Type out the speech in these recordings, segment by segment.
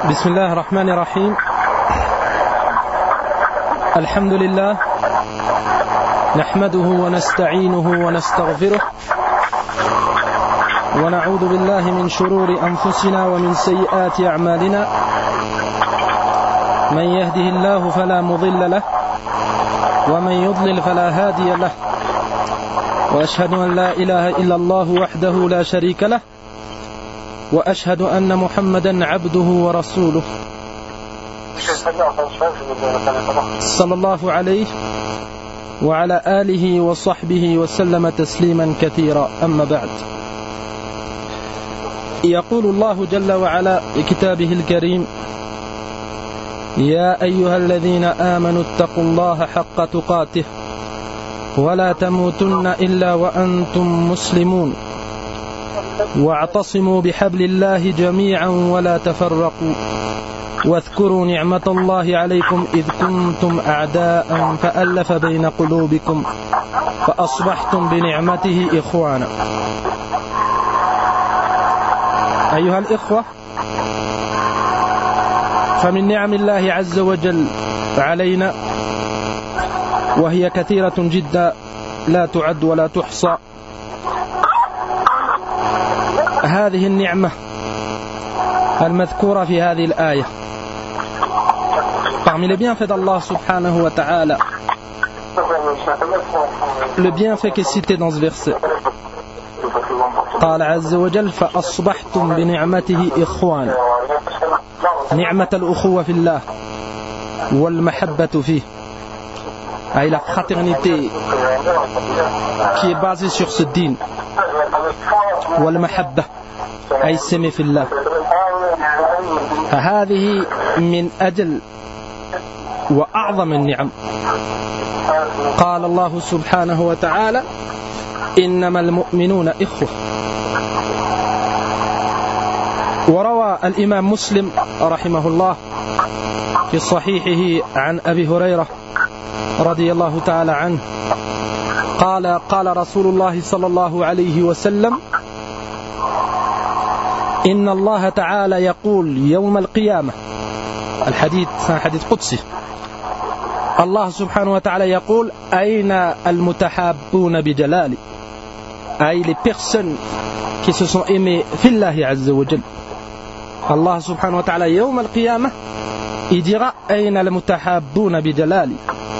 بسم الله الرحمن الرحيم. الحمد لله نحمده ونستعينه ونستغفره ونعوذ بالله من شرور أنفسنا ومن سيئات أعمالنا. من يهده الله فلا مضل له ومن يضلل فلا هادي له، وأشهد أن لا إله إلا الله وحده لا شريك له، وأشهد أن محمدا عبده ورسوله صلى الله عليه وعلى آله وصحبه وسلم تسليما كثيرا. أما بعد، يقول الله جل وعلا في كتابه الكريم: يا أيها الذين آمنوا اتقوا الله حق تقاته ولا تموتن إلا وأنتم مسلمون واعتصموا بحبل الله جميعا ولا تفرقوا واذكروا نعمة الله عليكم إذ كنتم أعداء فألف بين قلوبكم فأصبحتم بنعمته إخوانا. أيها الإخوة، فمن نعم الله عز وجل علينا وهي كثيرة جدا لا تعد ولا تحصى هذه النعمة المذكورة في هذه الآية. Parmi les bienfaits d'Allah subhanahu wa ta'ala, le bienfait qui est cité dans ce verset, قال عز وجل: فأصبحتم بنعمته إخوانا. نعمة الأخوة في الله والمحبة فيه، أي la fraternité qui est basée sur ce din, والمحبة أي s'aimer في الله. فهذه من أجل وأعظم النعم. قال الله سبحانه وتعالى: إنما المؤمنون إخوة. وروى الإمام مسلم رحمه الله في صحيحه عن أبي هريرة رضي الله تعالى عنه قال رسول الله صلى الله عليه وسلم: إن الله تعالى يقول يوم القيامة. الحديث حديث قدسي. الله سبحانه وتعالى يقول: أين المتحابون بجلالي، أي les personnes qui se sont aimées في الله عز وجل. Allah subhanahu wa ta'ala يوم القيامة il dira: أين المتحابون بجلالي.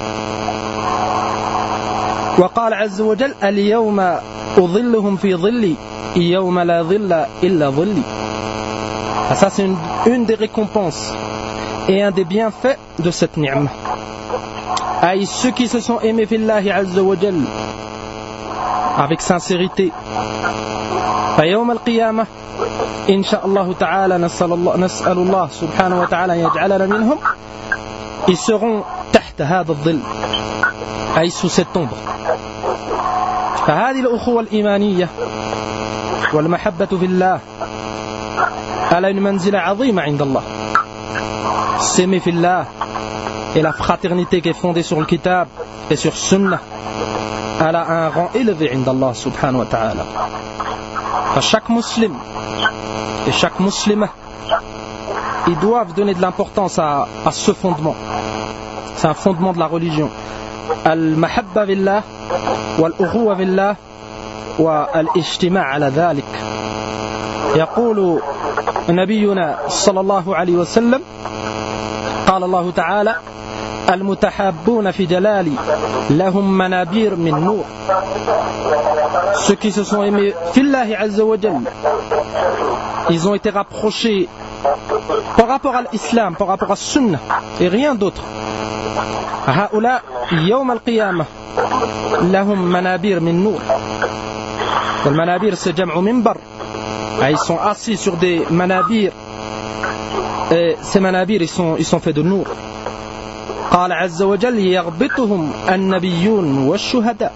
وقال عز وجل: اليوم أظلهم في ظلي يوم لا ظل إلا ظلي. Ça, c'est une des récompenses et un des bienfaits de cette ni'ma. Aïe, ceux qui se sont aimés fillahi azza wa jal avec sincérité, فيوم القيامة إن شاء الله تعالى نسأل الله سبحانه وتعالى يجعلنا منهم. Ils seront تحت هذا الظل، أي sous cette ombre. فهذه الأخوة الإيمانية والمحبة في الله elle a une manzila azima عند الله. S'aimer في الله et la fraternité qui est fondée sur le kitab et sur sunnah, elle a un rang élevé عند الله سبحانه وتعالى. Chaque musulman et chaque musulmane, ils doivent donner de l'importance à ce fondement. C'est un fondement de la religion. Al-mahabba billah wal-ukhuwa billah wa al-ijtima' ala dhalik. يقول نبينا صلى الله عليه وسلم: قال الله تعالى: المتحابون في جلالي لهم منابر من نور. Ceux qui se sont aimés fillahi azza wa jal, ils ont été rapprochés par rapport à l'islam, par rapport à sunnah et rien d'autre. هؤلاء يوم القيامة لهم منابر من نور. المنابر c'est جمع منبر. Ils sont assis sur des manabir, et ces manabir ils sont faits de nour. قال عز وجل: يغبطهم النبيون والشهداء.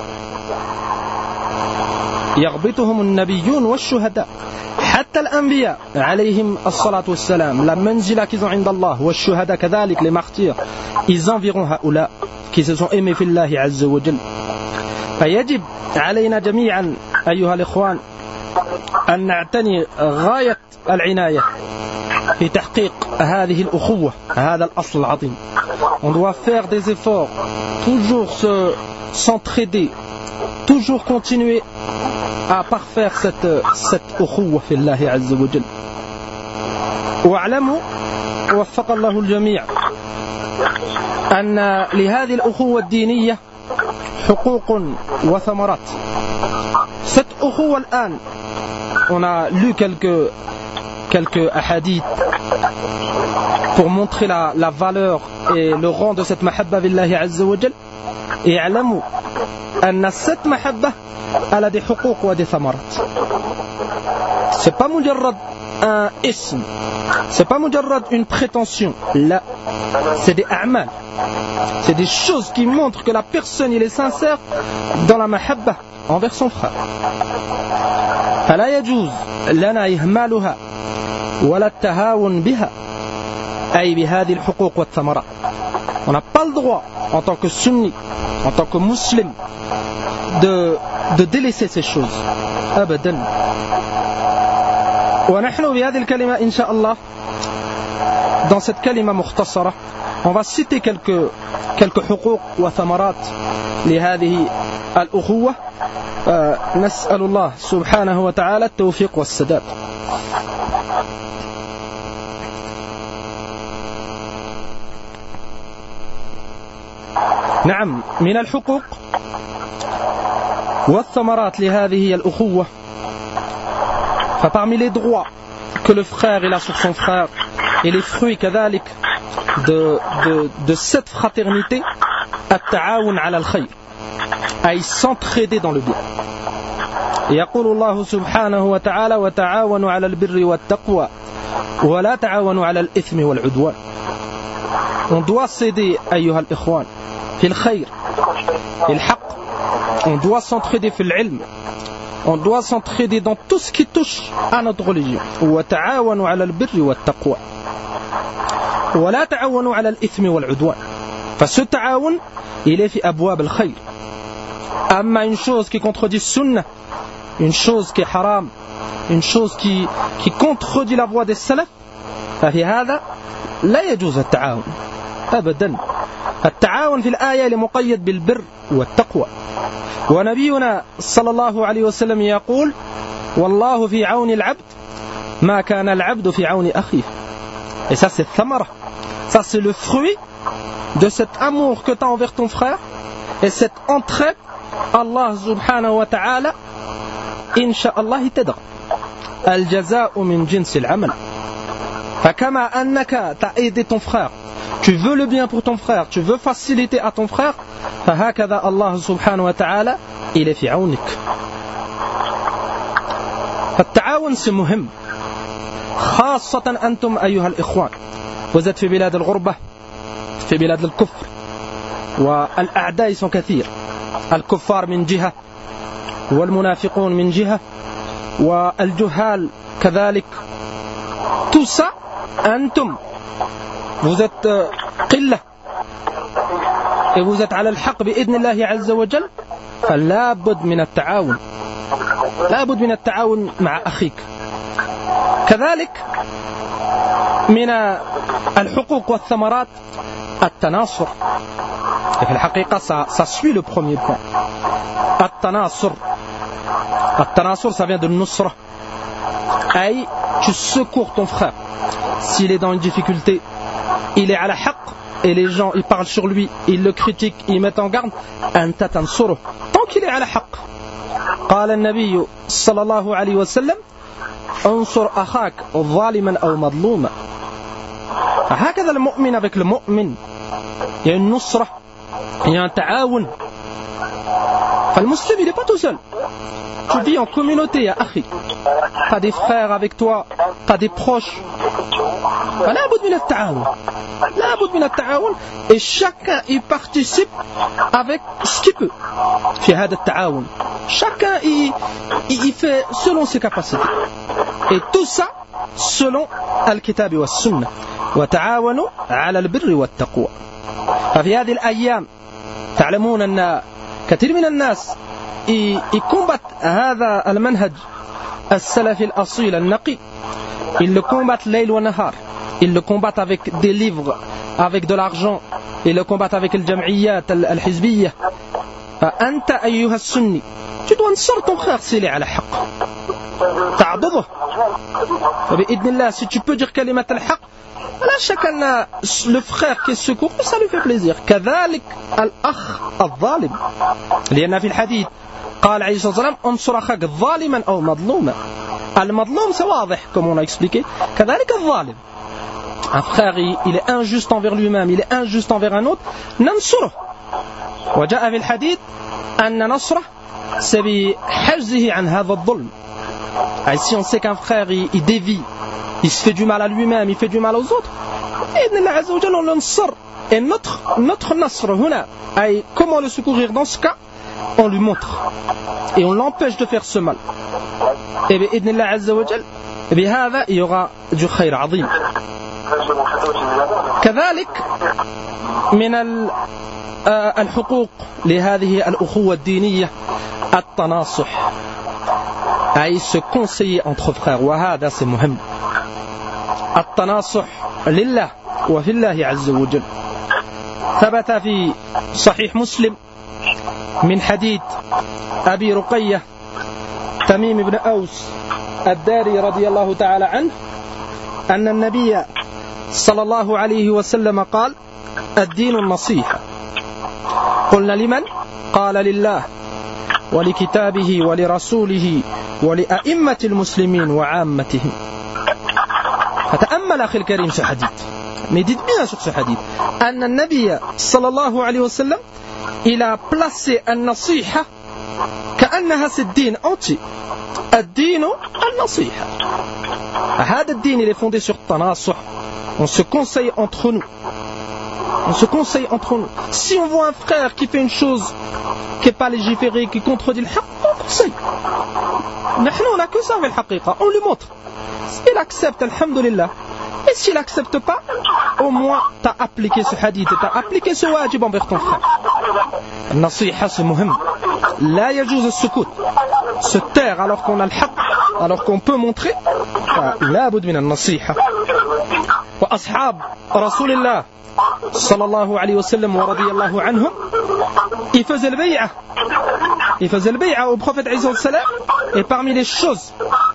يغبطهم النبيون والشهداء حتى الأنبياء عليهم الصلاة والسلام. La manzila qu'ils ont عند الله والشهداء كذلك les martyrs, ils environt هؤلاء qui se sont aimés في الله عز وجل. فيجب علينا جميعا أيها الإخوان أن نعتني غاية العناية في تحقيق هذه الأخوة هذا الأصل العظيم. On doit faire des efforts, toujours s'entraider, toujours continuer à parfaire cette أخوة في الله عز وجل. واعلموا وفق الله الجميع أن لهذه الأخوة الدينية حقوق وثمرات. Cette أخوة الآن on a lu quelques hadiths pour montrer la valeur et le rang de cette mahabba billahi azza wa jal. Et اعلموا أن cette mahabba elle a des حقوق و des ثمرات. C'est pas مجرد un ism, c'est pas مجرد une prétention. Là, c'est des a'mal, c'est des choses qui montrent que la personne il est sincère dans la mahabba envers son frère. فلا يجوز لنا إهمالها ولا التهاون بها أي بهذه الحقوق والثمرات. On n'a pas le droit en tant que sunni, en tant que musulman de délaisser ces choses أبدا. ونحن بهذه الكلمة إن شاء الله dans cette كلمة مختصرة on va citer quelques حقوق وثمرات لهذه الأخوة. نسأل الله سبحانه وتعالى التوفيق والسداد. نعم من الحقوق والثمرات لهذه الأخوة فparmi les droits que le frère il a sur son frère et les fruits كذلك de cette fraternité التعاون على الخير أي s'entraider dans le bien. يقول الله سبحانه وتعالى وتعاونوا على البر والتقوى ولا تعاونوا على الإثم والعدوان. On doit s'aider أيها الإخوان في الخير في الحق. On doit s'entraider في العلم. On doit s'entraider dans tout ce qui touche à notre religion. وتعاونوا على البر والتقوى ولا تعاونوا على الإثم والعدوان. فce تعاون il est في أبواب الخير. أما une chose qui contredit sunna, une chose qui est haram, une chose qui contredit la voie des salaf, ففي هذا لا يجوز التعاون أبدا. التعاون في الآية لمقيد بالبر والتقوى. ونبينا صلى الله عليه وسلم يقول والله في عون العبد ما كان العبد في عون أخيه. Et ça c'est thamara, ça c'est le fruit de cet amour que tu as envers ton frère et cette entraide. Allah subhanahu wa ta'ala insha'Allah t'aidera. Al-jaza'u min jinsil amal. فكما أنك t'as aidé ton frère, tu veux le bien pour ton frère, tu veux faciliter à ton frère, فهكذا الله سبحانه وتعالى il est في عونك. التعاون c'est مهم خاصة أنتم أيها الإخوان. Vous êtes في بلاد الغربة, في بلاد الكفر, والأعداء sont كثير. الكفار من جهة والمنافقون من جهة والجهال كذلك. Tout ça أنتم vous êtes قلة et vous êtes على الحق بإذن الله عز وجل. فلا بد من التعاون, لا بد من التعاون مع أخيك. كذلك من الحقوق والثمرات التناصر. Et في الحقيقة ça suit le premier point. التناصر. التناصر ça vient de nusra. أي tu secours ton frère. S'il est dans une difficulté, il est à la haqq et les gens ils parlent sur lui, ils le critiquent, ils mettent en garde. أنت تنصره tant qu'il est à la haqq. قال النبي صلى الله عليه وسلم انصر أخاك ظالما أو مظلوما. هكذا المؤمن avec le mu'min. Il y a une nusra, il y a un ta'aoun. Le musulman il n'est pas tout seul. Tu vis en communauté, ya akhi. Tu as des frères avec toi, tu as des proches. فلا بد من التعاون, لا بد من التعاون. Et chacun y participe avec ce qu'il peut. في هذا التعاون. Chacun y fait selon ses capacités. Et tout ça selon الكتاب والسنة. وتعاونوا على البر والتقوى. ففي هذه الأيام تعلمون أن كثير من الناس يكومبات هذا المنهج السلفي الأصيل النقي. Ils le combattent ليل ونهار. ils le combattent avec des livres, avec de l'argent, ils le combattent avec le jam'iyyat, al-hizbiyya. Anta ayyuha sunni, tu dois sortir ton frère s'il est à la haqq. Ta'aduduh. Si tu peux dire kalimat al-haqq, le frère qui est secouru, ça lui fait plaisir. كذلك الأخ الظالم. لأن في الحديث قال عليه الصلاة والسلام انصر أخاك ظالما أو مظلوما. المظلوم c'est واضح comme on a expliqué. كذلك الظالم. Un frère il est injuste envers lui-même, il est injuste envers un autre. ننصره. وجاء في الحديث أن نصره c'est بحجزه عن هذا الظلم. Et si on sait qu'un frère il dévie, il se fait du mal à lui-même, il fait du mal aux autres, on le nasr. Et notre nasr, comment le secourir dans ce cas, on lui montre et on l'empêche de faire ce mal. Et bien, il y aura du khayr azim. كذلك من الحقوق لهذه الأخوة الدينية التناصح، أي se conseiller entre frères. وهذا c'est مهم. التناصح لله وفي الله عز وجل. ثبت في صحيح مسلم من حديث أبي رقية تميم بن أوس الداري رضي الله تعالى عنه أن النبي صلى الله عليه وسلم قال: الدين النصيحة. قلنا لمن؟ قال: لله ولكتابه ولرسوله ولأئمة المسلمين وعامتهم. فتأمل أخي الكريم ce hadith. Médite bien sur ce hadith. أن النبي صلى الله عليه وسلم il a placé النصيحة كأنها c'est الدين entier. الدين النصيحة. هذا الدين il est fondé sur التناصح. On se conseille entre nous. On se conseille entre nous. Si on voit un frère qui fait une chose qui n'est pas légiférée, qui contredit le haqq, on conseille. On n'a que ça avec le haqiqa. On lui montre. S'il accepte, alhamdulillah. Et s'il n'accepte pas, au moins tu as appliqué ce hadith, tu as appliqué ce wajib envers ton frère. Nasiha c'est muhim. La yajouz al-sukut. Se taire alors qu'on a le haqq, alors qu'on peut montrer. La boud min al-nasiha. Wa ashab Rasulillah sallallahu alayhi wa sallam wa radiyallahu anhum, ils faisaient le bay'a. Ils faisaient le bay'a au prophète Isa salam, et parmi les choses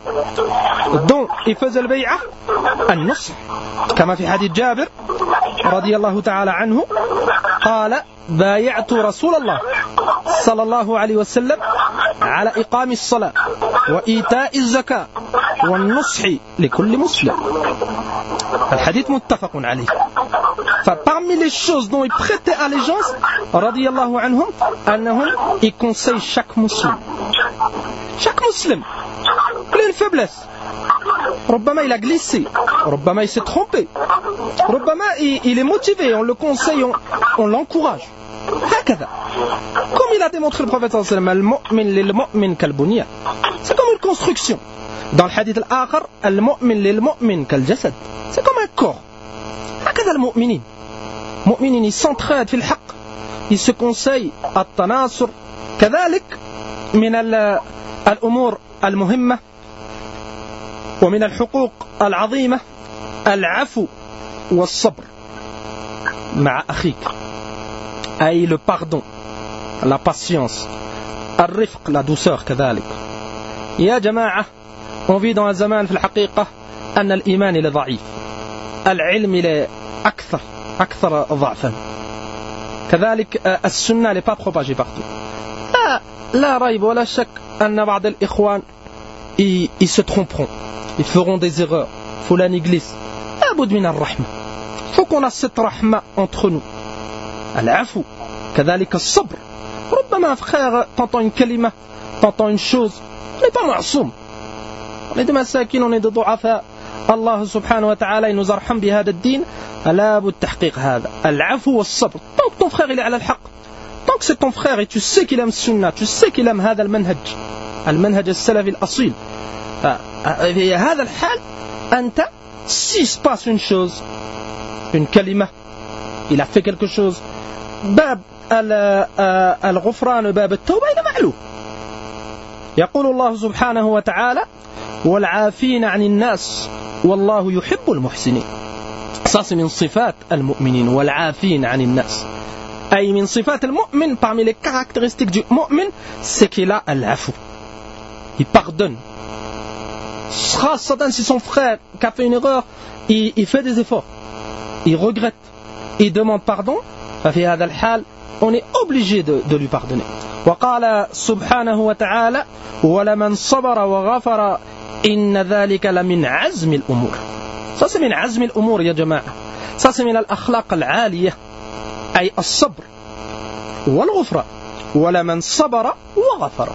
dont ils faisaient le bay'a, النصح. كما في حديث جابر رضي الله تعالى عنه قال: بايعت رسول الله صلى الله عليه وسلم على إقام الصلاة وإيتاء الزكاة والنصح لكل مسلم. الحديث متفق عليه. فparmi les choses dont ils prêtaient allégeance radiyallahu anhum, annahum, ils conseillent chaque musulman. Chaque musulman. Il a une faiblesse. ربما il a glissé, ربما il s'est trompé, ربما il est motivé, on le conseille, on l'encourage. هكذا. Comme il a démontré le prophète sallallahu alayhi wa sallam, al-mu'min lil-mu'min kal-bunyan. C'est comme une construction. Dans le hadith al-akhar, al-mu'min lil-mu'min kal-jasad. C'est comme un corps. هكذا المؤمنين. المؤمنين ils s'entraident في الحق. Ils se conseillent. التناصر. كذلك من الأمور المهمة ومن الحقوق العظيمة العفو والصبر مع أخيك. أي le pardon, la patience, الرفق, la douceur كذلك. يا جماعة, on vit dans un zaman في الحقيقة أن الإيمان il est ضعيف, العلم il est أكثر ضعفا, كذلك السنة n'est pas propagée partout. لا ريب ولا شك أن بعض الإخوان ils se tromperont, ils feront des erreurs, فلان glisse. لابد من الرحمة. faut qu'on a cette rahma entre nous. العفو كذلك الصبر. ربما frère t'entends une kalima, t'entends une chose, on n'est pas معصوم, on est des masakin, on est des ضعفاء. الله سبحانه وتعالى il nous arham بهذا الدين. لابد تحقيق هذا العفو والصبر. tant que ton frère il est على الحق, tant que c'est ton frère et tu sais qu'il aime sunna, tu sais qu'il aime هذا المنهج السلفي الأصيل, في هذا الحال أنت s'il se passe une chose, une kalima, il a fait quelque chose, باب الغفران باب التوبة إلى معلوم. يقول الله سبحانه وتعالى: والعافين عن الناس والله يحب المحسنين. Ça c'est min sifat al-mu'minin wal-'afin 'anil nas. Ay min sifat al-mu'min, parmi les caractéristiques du mu'min, c'est qu'il a al-'afou. Il pardonne. Si son frère qui a fait une erreur, il fait des efforts, il regrette, il demande pardon, on est obligé de lui pardonner. وقال سبحانه وتعالى ولمن صبر وغفر إن ذلك لمن عزم الأمور. Ça c'est من عزم الأمور يا جماعة. Ça c'est من الأخلاق العالية أي الصبر والغفران. ولمن صبر وغفر.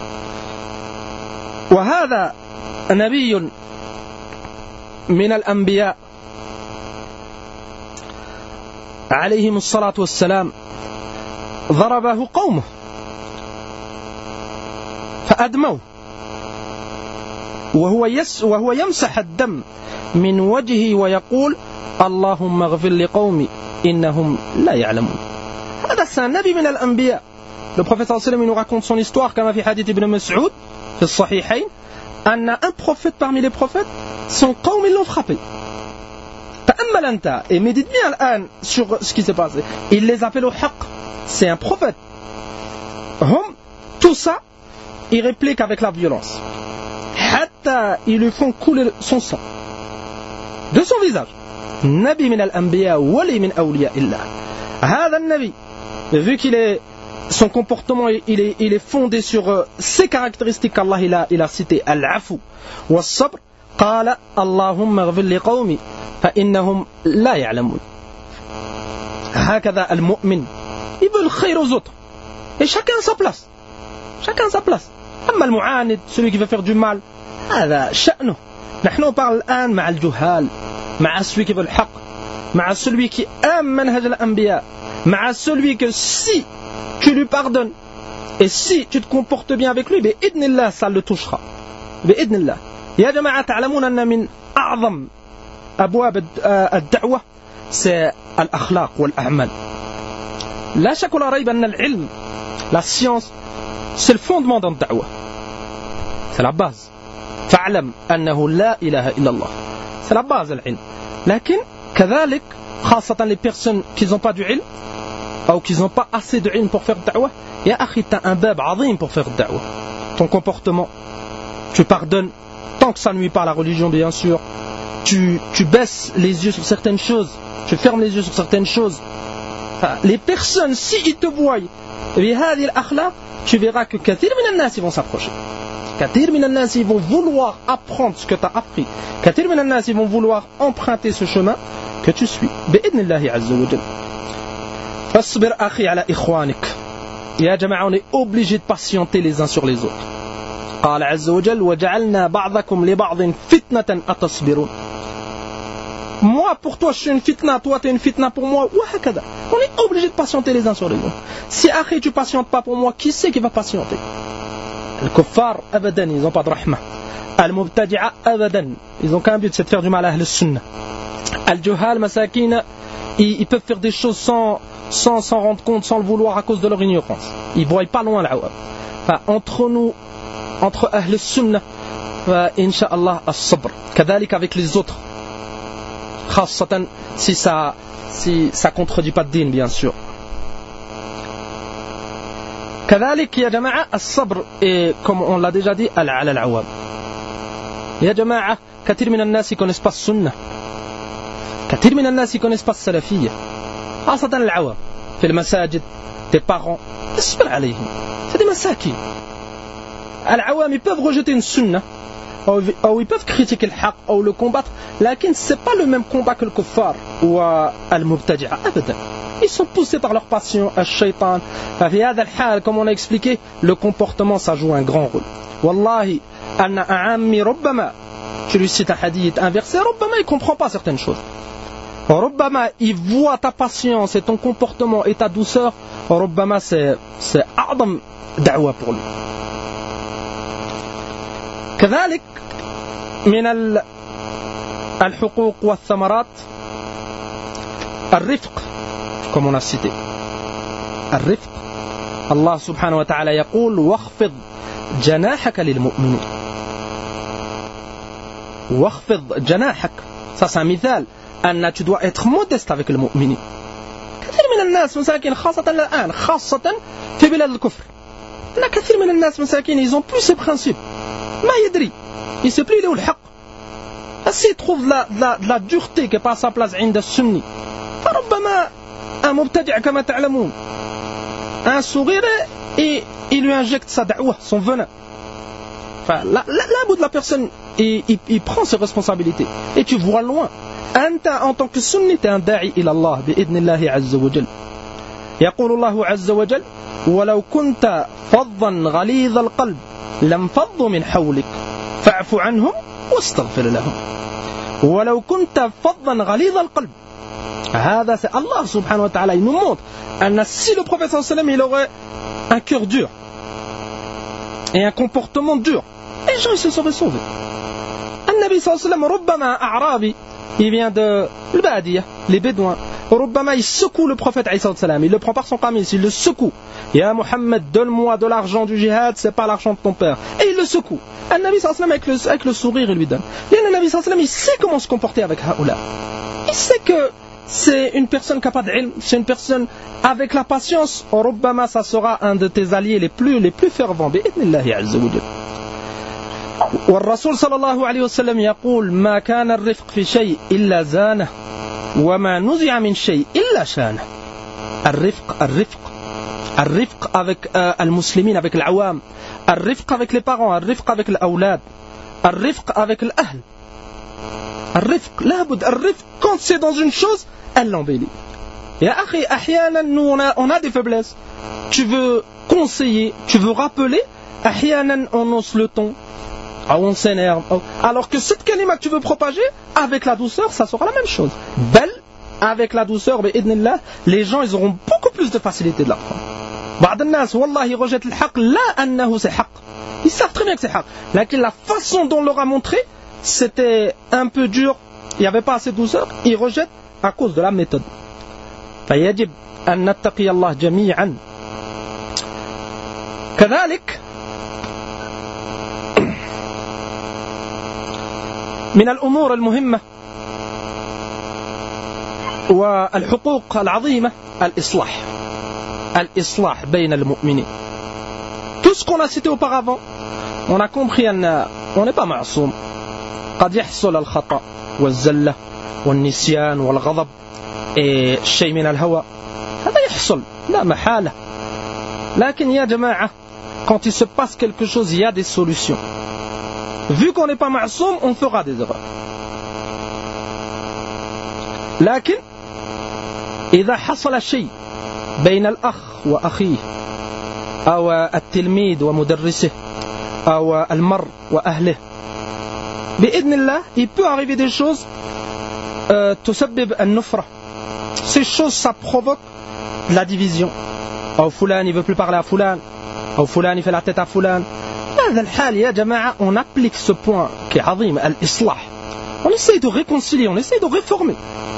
وهذا نبي من الأنبياء عليهم الصلاة والسلام ضربه قومه فأدموه وهو يمسح الدم من وجهه ويقول اللهم اغفر لقومي إنهم لا يعلمون. هذا c'est un nabi من الأنبياء. Le prophète صلى الله عليه وسلم nous raconte son histoire كما في حديث ابن مسعود في الصحيحين أن un prophète parmi les prophètes, son قوم ils l'ont frappé. تأمل أنت et médite bien الآن sur ce qui s'est passé. Il les appelle au haqq. C'est un prophète. Tout ça, il réplique avec la violence. Hatta, ils lui font couler son sang de son visage. Nabi min al-anbiya wali min awliya illah. Hada al-nabi, vu qu'il est, son comportement il est fondé sur ces caractéristiques qu'Allah il a cité, al-afu wa sabr, qala Allahumma ighfir li qawmi fa innahum la ya'lamun. Hakadha al-mu'min, il veut le khayr aux autres. Et chacun à sa place. Chacun à sa place. أما المعاند, celui qui veut faire du mal, هذا شأنه. نحن parle الآن مع الجهال, مع celui qui veut le haqq, مع celui qui aime manhaj al-anbiya, مع celui que si tu lui pardonnes et si tu te comportes bien avec lui, بإذن الله ça le touchera. بإذن الله. يا جماعة تعلمون أن من أعظم أبواب الدعوة c'est الأخلاق والأعمال. لا شك ولا ريب أن العلم, la science, c'est le fondement dans la da'wah. C'est la base. فاعلم أنه لا إله إلا الله. C'est la base العلم. لكن كذلك خاصة les personnes qui n'ont pas du ilm ou qui n'ont pas assez de ilm pour faire da'wah. يا أخي t'as un bab عظيم pour faire da'wah. Ton comportement, tu pardonnes tant que ça ne nuit pas à la religion bien sûr. Tu baisses les yeux sur certaines choses. Tu fermes les yeux sur certaines choses. Les personnes, si ils te voient بهذه الأخلاق, tu verras que كثير من الناس ils vont s'approcher. كثير من الناس ils vont vouloir apprendre ce que tu as appris. كثير من الناس ils vont vouloir emprunter ce chemin que tu suis. بإذن الله عز وجل. فاصبر أخي على إخوانك. يا جماعة, on est obligé de patienter les uns sur les autres. قال عز وجل وجعلنا بعضكم لبعض فتنة أتصبرون. Moi pour toi je suis une fitna, toi tu es une fitna pour moi. وهكذا. On est obligé de patienter les uns sur les autres. Si akhi tu patientes pas pour moi, qui c'est qui va patienter? Les kuffar abadan, ils n'ont pas de rahma. Al-mubtadi'a abadan, ils n'ont qu'un but, c'est de faire du mal à Ahl Sunnah. Al-juhal masakin, ils peuvent faire des choses sans s'en rendre compte, sans le vouloir à cause de leur ignorance. Ils ne voient pas loin l'awab. Entre nous, entre Ahl Sunnah, incha'Allah as-sabr. Kadalik avec les autres. Khassatan si ça contredit pas de din bien sûr. كذلك يا جماعة الصبر comme on l'a déjà dit على العوام. يا جماعة كثير من الناس يكونس pas السنة, كثير من الناس يكونس pas السلفية, خاصة العوام في المساجد, tes parents, اصبر عليهم, c'est des مساكين. العوام ils peuvent rejeter une sunna ou ils peuvent critiquer le haqq ou le combattre, لكن c'est pas le même combat que le kuffar ou al-mubtadi'a abadan. Ils sont poussés par leur passion, al-shaytan. في هذا الحال, comme on a expliqué, le comportement ça joue un grand rôle. Wallahi, anna a'ammi rubbama, tu lui cites un hadith, un verset, rubbama il comprend pas certaines choses. Rubbama il voit ta patience et ton comportement et ta douceur, rubbama c'est a'zam da'wa pour lui. كذلك من الحقوق والثمرات الرفق, comme on a cité. الرفق, Allah subhanahu wa ta'ala يقول واخفض جناحك للمؤمنين. واخفض جناحك, ça c'est un مثال. أن tu dois être modeste avec المؤمنين. كثير من الناس مساكين خاصة الآن خاصة في بلاد الكفر أن كثير من الناس مساكين ils ont plus ces principes ما يدري il se plie له الحق s'il trouve de la dureté qui n'est pas à sa place عند السني فربما un مبتدع كما تعلمون un sourire et il lui injecte sa da'wah son venin. Enfin, là bout de la personne il prend ses responsabilités et tu vois loin. أنت en tant que sunni t'es un da'i إلى الله بإذن الله عز وجل. يقول الله عز وجل ولو كنت فظا غليظ القلب لانفضوا من حولك فاعف عنهم واستغفر لهم. ولو كنت فظا غليظ القلب هذا c'est Allah subhanahu wa ta'ala il nous montre أن si le prophète sallallahu alayhi wa sallam il aurait un cœur dur et un comportement dur les gens ils se seraient sauvés. النبي صلى الله عليه وسلم ربما أعرابي il vient de l'Badiya, les Bédouins. Rubbama, il secoue le prophète alayhi salam. Il le prend par son camis, il le secoue. Ya Muhammad, donne-moi de l'argent du jihad, c'est pas l'argent de ton père. Et il le secoue. Un Nabi sallam avec le sourire, il lui donne. Et un Nabi sallam, il sait comment se comporter avec Haoula. Il sait que c'est une personne capable d'ilm, c'est une personne avec la patience. Rubbama, ça sera un de tes alliés les plus fervents. Bi'idnillahi azza wa jalla. والرسول صلى الله عليه وسلم يقول ما كان الرفق في شيء إلا زانه وما نزع من شيء إلا شانه. الرفق avec المسلمين avec العوام الرفق avec les parents الرفق avec الأولاد الرفق avec الأهل الرفق لابد الرفق quand c'est dans une chose elle l'embellit. يا أخي أحيانا nous on a des faiblesses tu veux conseiller tu veux rappeler أحيانا on hausse le ton on s'énerve. Alors que cette kalima que tu veux propager, avec la douceur, ça sera la même chose. Belle, avec la douceur, les gens ils auront beaucoup plus de facilité de l'apprendre. بعض الناس والله يرجت الحق لا أنه c'est حق. Ils savent très bien que c'est حق. Mais la façon dont on leur a montré, c'était un peu dur, il n'y avait pas assez de douceur, ils rejettent à cause de la méthode. فيجب أن نتقي الله جميعا. كذلك من الأمور المهمة والحقوق العظيمة الإصلاح بين المؤمنين. Tout ce qu'on a cité auparavant, on a compris qu'on n'est pas معصوم. قد يحصل الخطأ والزلة والنسيان والغضب الشيء من الهوى هذا يحصل لا محالة. لكن يا جماعة quand il se passe quelque chose il y a des solutions. Vu qu'on n'est pas ma'soum, on fera des erreurs. لكن إذا حصل شيء بين الأخ وأخيه أو التلميذ ومدرسه أو المرء وأهله بإذن الله il peut arriver des choses تسبب النفرة. Ces choses ça provoque la division. أو فلان il veut plus parler à فلان أو فلان il fait la tête à فلان. هذا الحال يا جماعة on applique ce point qui est عظيم الإصلاح. On essaie de réconcilier, on essaie de réformer.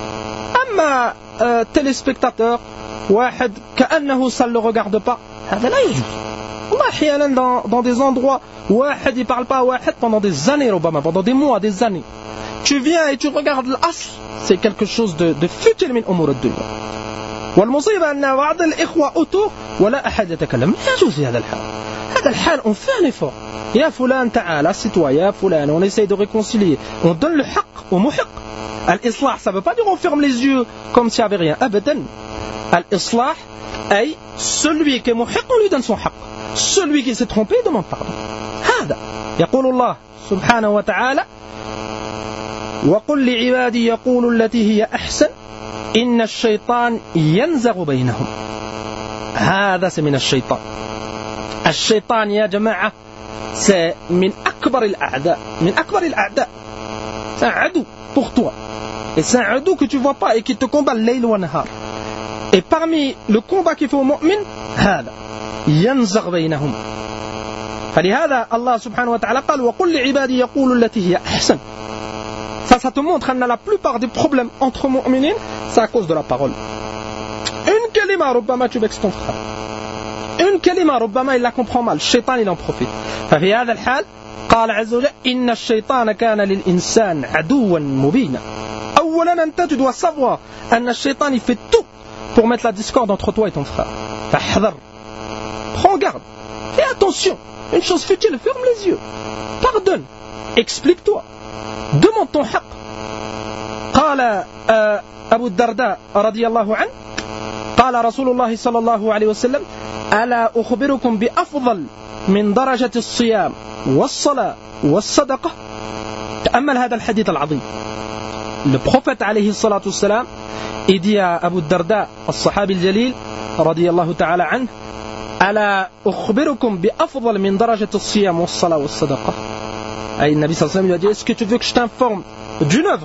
أما téléspectateur واحد كأنه ça ne le regarde pas هذا لا يجوز. والله أحيانا dans des endroits واحد il parle pas à واحد pendant des années ربما pendant des mois des années. Tu viens et tu regardes الأصل c'est quelque chose de futile من أمور الدنيا. والمصيبة أن بعض الإخوة أتوا ولا أحد يتكلم. لا يجوز في هذا الحال. هذا الحال on fait un effort. يا فلان تعال assieds-toi يا فلان on essaye de réconcilier. On donne le حق au محق. الإصلاح ça veut pas dire on ferme les yeux comme s'il n'y avait rien. أبدا. الإصلاح أي celui qui est محق on lui donne son حق. Celui qui s'est trompé demande pardon. هذا يقول الله سبحانه وتعالى وقل لعبادي يقولوا التي هي أحسن إن الشيطان ينزغ بينهم. هذا c'est من الشيطان. الشيطان يا جماعة c'est من أكبر الأعداء. من أكبر الأعداء. C'est un عدو pour toi. Et c'est un عدو que tu vois pas et qui te combat الليل والنهار. Et parmi le combat qu'il faut au mu'min هذا ينزغ بينهم. فلهذا الله سبحانه وتعالى قال وقل لعبادي يقولوا التي هي أحسن. Ça te montre que la plupart des problèmes entre mu'minines c'est à cause de la parole. Une kalima ربما tu vexes ton frère. Une kalima ربما il la comprend mal. Le shaitan il en profite. ففي هذا الحال قال عز وجل إن الشيطان كان للإنسان عدوا مبينا. أولا أنت tu dois savoir أن الشيطان il fait tout pour mettre la discorde entre toi et ton frère. فاحذر. Prends garde. Fais attention. Une chose futile, ferme les yeux. Pardonne. Explique-toi. Demande ton haq. قال أبو الدرداء رضي الله عنه قال رسول الله صلى الله عليه وسلم ألا أخبركم بأفضل من درجة الصيام والصلاة والصدقة. تأمل هذا الحديث العظيم. Le prophète عليه الصلاة والسلام il dit à Abu Darda, الصحابي الجليل رضي الله تعالى عنه ألا أخبركم بأفضل من درجة الصيام والصلاة والصدقة. Et le Nabi sallallahu alayhi wa sallam lui a dit, est-ce que tu veux que je t'informe d'une œuvre?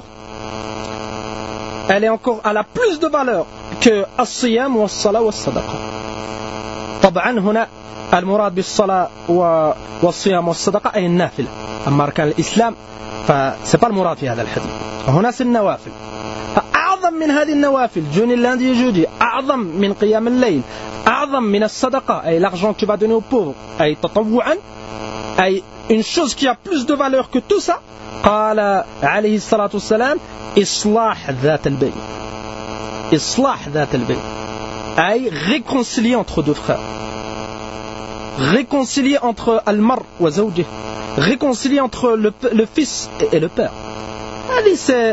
Elle est encore, elle a plus de valeur que الصيام والصلاة والصدقة. طبعا هنا المراد بالصلاة والصيام والصدقة أي النافلة. أما أركان الإسلام فسيبا المراد في هذا الحديث. هنا النوافل. أعظم من هذه النوافل jeûner lundi et jeudi, أعظم من قيام الليل, أعظم من الصدقة أي l'argent que tu vas donner aux pauvres, أي تطوعا, أي une chose qui a plus de valeur que tout ça. قال عليه الصلاة والسلام إصلاح ذات البين. إصلاح ذات البين أي réconcilier entre deux frères, réconcilier entre المرء وزوجه, réconcilier entre le fils et le père. هذه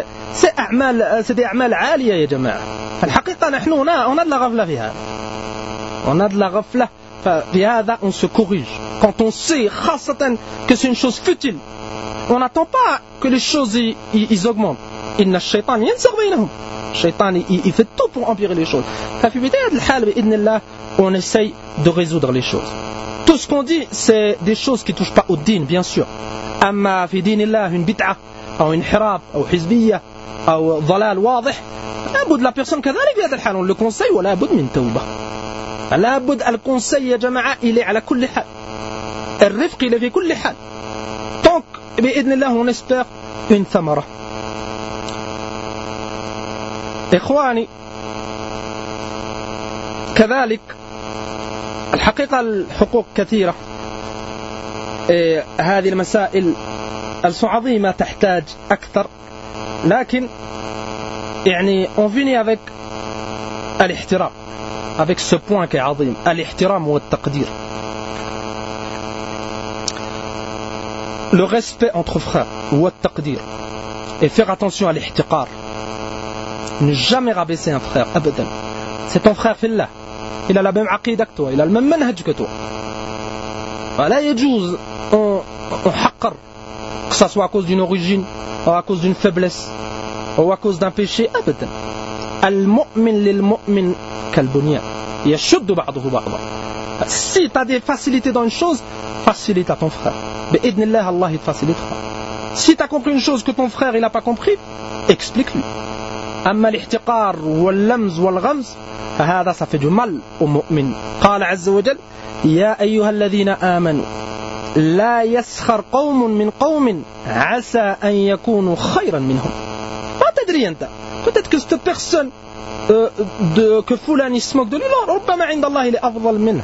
c'est des أعمال عالية يا جماعة. الحقيقة نحن هنا on a de la غفلة في هذا, on a de la غفلة في هذا. On se corrige quand on sait خاصة que c'est une chose futile. On n'attend pas que les choses ils augmentent. إن الشيطان ينزغ بينهم. الشيطان il fait tout pour empirer les choses. ففي بداية الحال بإذن الله on essaye de résoudre les choses. Tout ce qu'on dit c'est des choses qui touchent pas au din bien sûr. أما في دين الله une bid'ah أو انحراف أو حزبية أو ضلال واضح, لابد la personne كذلك في هذا الحال on le conseille ولا بد من توبة. لابد الكونسي يا جماعة il est على كل حال. الرفق il est في كل حال. Donc بإذن الله on espère une ثمرة. إخواني كذلك الحقيقة الحقوق كثيرة. هذه المسائل عظيمة تحتاج أكثر, لكن يعني on finit avec الاحترام, avec ce point qui est عظيم, الاحترام والتقدير. Le respect entre frères, والتقدير, et faire attention à l'ihtiqar. Ne jamais rabaisser un frère, abadan. C'est ton frère fillah. Il a la même aqidah que toi, il a le même manhaj que toi. Voilà, يجوز on haqqar, que ça soit à cause d'une origine, ou à cause d'une faiblesse, ou à cause d'un péché, abadan. Al-mu'min lil-mu'min kal-bunyan. Yashuddu ba'duhu ba'da. Si tu as des facilités dans une chose, facilite à ton frère. Bi'idnillah, Allah il te facilitera. Si tu as compris une chose que ton frère il n'a pas compris, explique-lui. أما الاحتقار واللمز والغمز فهذا ça fait du mal au mu'min. قال عز وجل يا أيها الذين آمنوا لا يسخر قوم من قوم عسى أن يكونوا خيرا منهم. ما تدري أنت, peut-être que cette personne que فلان يسمك de lui, ربما عند الله il est أفضل منه.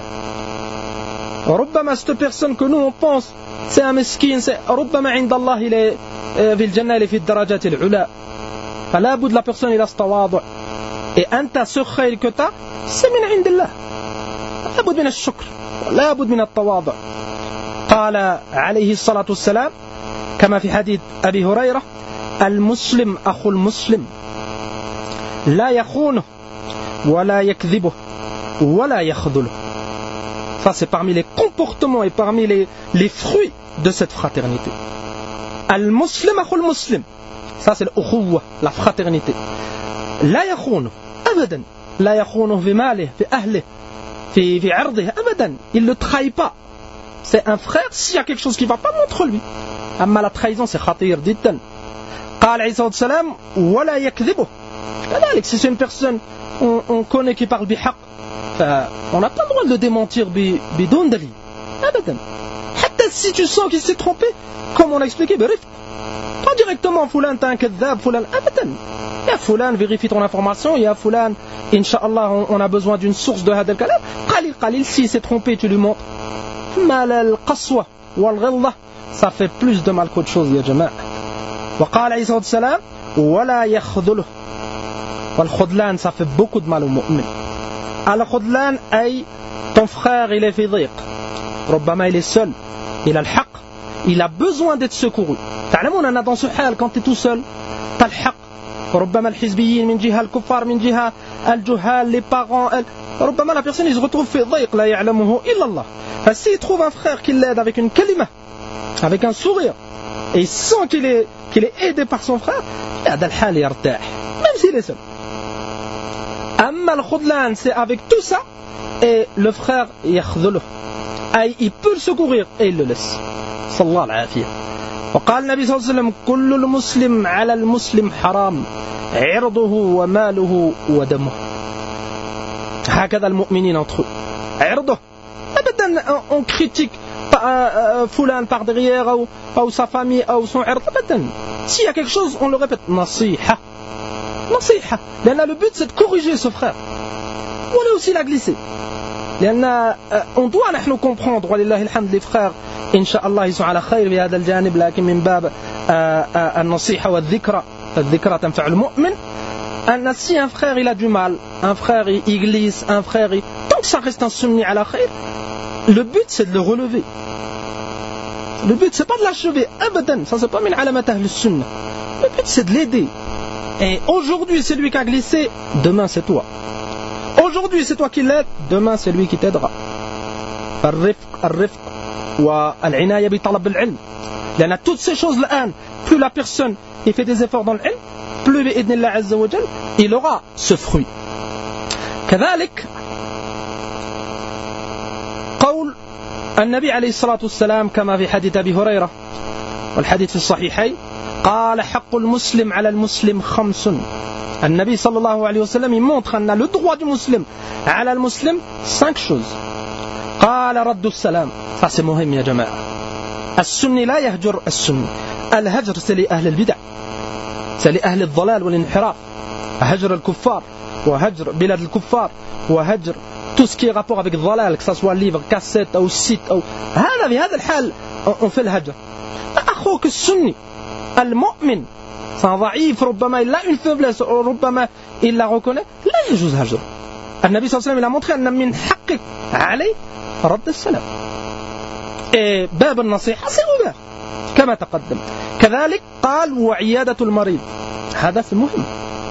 ربما cette personne que nous on pense c'est un mesquin, ربما عند الله il est في الجنة il est في الدرجات العلى. فلا بد la personne il a ce tawadhu, et أنت ce خير que tu as c'est من عند الله. لا بد من الشكر, لا بد من التواضع. قال عليه الصلاة والسلام كما في حديث أبي هريرة المسلم أخو المسلم لا يخونه ولا يكذبه ولا يخذله. Ça c'est parmi les comportements et parmi les fruits de cette fraternité. المسلم أخو المسلم, ça c'est l'ukhuwa, la fraternité. لا يخونه أبدا, لا يخونه في ماله في أهله في عرضه أبدا, il ne trahit pas. C'est un frère, s'il y a quelque chose qui ne va pas, montre-lui. أما la trahison c'est خطير جدا. قال عليه الصلاة والسلام ولا يكذبه. كذلك si c'est une personne on connaît qui parle بحق, on n'a pas le droit de le démentir بدون دليل أبدا. حتى si tu sens qu'il s'est trompé, comme on a expliqué برفق, pas directement فلان t'es un كذاب فلان أبدا. يا فلان vérifie ton information, يا فلان Inch'Allah on a besoin d'une source de هذا الكلام. قليل s'il s'est trompé tu lui montres. mal القسوة والغلظة ça fait plus de mal qu'autre chose يا جماعة. وقال عليه الصلاة والسلام ولا يخذله. والخذلان ça fait beaucoup de mal au mu'min. الخذلان أي ton frère il est في ضيق, ربما il est seul, il a le حق, il a besoin d'être secouru. تعلمون أن dans ce حال quand tu es tout seul t'as le حق. ربما الحزبيين من جهة, الكفار من جهة, الجهال, les parents, ربما la personne il se retrouve في ضيق لا يعلمه إلا الله. S'il trouve un frère qui l'aide avec une kalima, avec un sourire, et il sent qu'il est aidé par son frère, هذا الحال يرتاح même s'il est seul. أما الخذلان c'est avec tout ça et le frère يخذله, il peut le secourir et il le laisse. صلى الله العافية. وقال النبي صلى الله عليه وسلم كل المسلم على المسلم حرام عرضه وماله ودمه. هكذا المؤمنين entre eux. عرضه أبدا on critique فلان par derrière ou sa famille ou son عرض أبدا. S'il y a quelque chose on le répète نصيحة نصيحة, لأن le but c'est de corriger ce frère ولا aussi la glisser, لأن on doit نحن comprendre ولله الحمد les frères إن شاء الله ils sont على خير في هذا الجانب, لكن من باب النصيحة والذكرى, الذكرى تنفع المؤمن. أن si un frère il a du mal, un frère il glisse, un frère tant que ça reste un sunni على خير, le but c'est de le relever. Le but c'est pas de l'achever, abadan, ça c'est pas min alamat ahl sunnah. Le but c'est de l'aider. Et aujourd'hui c'est lui qui a glissé, demain c'est toi. Aujourd'hui c'est toi qui l'aides, demain c'est lui qui t'aidera. الرفق والعناية بطلب العلم. لأن toutes ces choses là, plus la personne il fait des efforts dans l'ilm, plus بإذن الله عز وجل il aura ce fruit. كذلك قول النبي عليه الصلاة والسلام كما في حديث أبي هريرة والحديث في الصحيحين قال حق المسلم على المسلم خمس. النبي صلى الله عليه وسلم il montre أن le droit du musulman على المسلم 5 choses. قال رد السلام, ça c'est مهم يا جماعة. السني لا يهجر السني, الهجر c'est لأهل البدع, c'est لأهل الضلال والانحراف. هجر الكفار وهجر بلاد الكفار وهجر tout ce qui est rapport avec الضلال, que ça soit livre, cassette ou site أو هذا في هذا الحال on fait الهجر. أخوك السني المؤمن c'est un ضعيف, ربما il a une faiblesse, ربما il la reconnaît, لا يجوز هجر. النبي صلى الله عليه وسلم il a montré أن من حقك عليه رد السلام. et باب النصيحة c'est ouvert كما تقدم. كذلك قال وعيادة المريض, هذا في مهم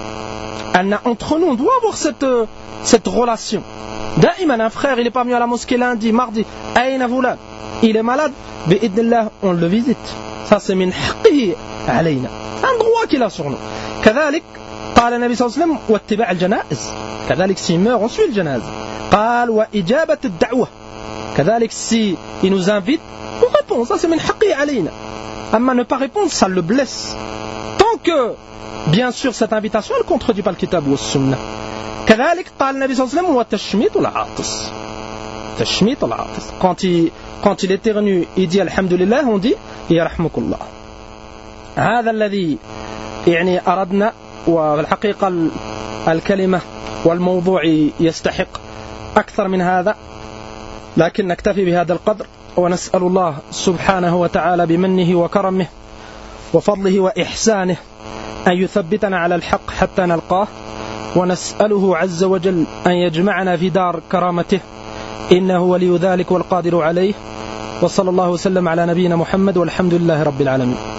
أن entre nous on doit avoir cette relation. دائما un frère il est pas venu à la mosquée lundi, mardi, أين فلان, il est malade, بإذن الله on le visite, ça c'est من حقه علينا, un droit qu'il a sur nous. كذلك قال النبي صلى الله عليه وسلم واتباع الجنائز, كذلك s'il meurt on suit le janaza. قال وإجابة الدعوة, كذلك si il nous invite on répond, ça c'est من حقه علينا. أما ne pas répondre ça le blesse, tant que bien sûr cette invitation elle ne contredit pas le kitab ou le sunnah. كذلك قال النبي صلى الله عليه وسلم وتشميط العاطس, تشميط العاطس, quand il éternue il dit alhamdulillah, on dit يرحمك الله. هذا الذي يعني أردنا, والحقيقة الكلمة والموضوع يستحق أكثر من هذا, لكن نكتفي بهذا القدر ونسأل الله سبحانه وتعالى بمنه وكرمه وفضله وإحسانه أن يثبتنا على الحق حتى نلقاه, ونسأله عز وجل أن يجمعنا في دار كرامته إنه ولي ذلك والقادر عليه. وصلى الله وسلم على نبينا محمد والحمد لله رب العالمين.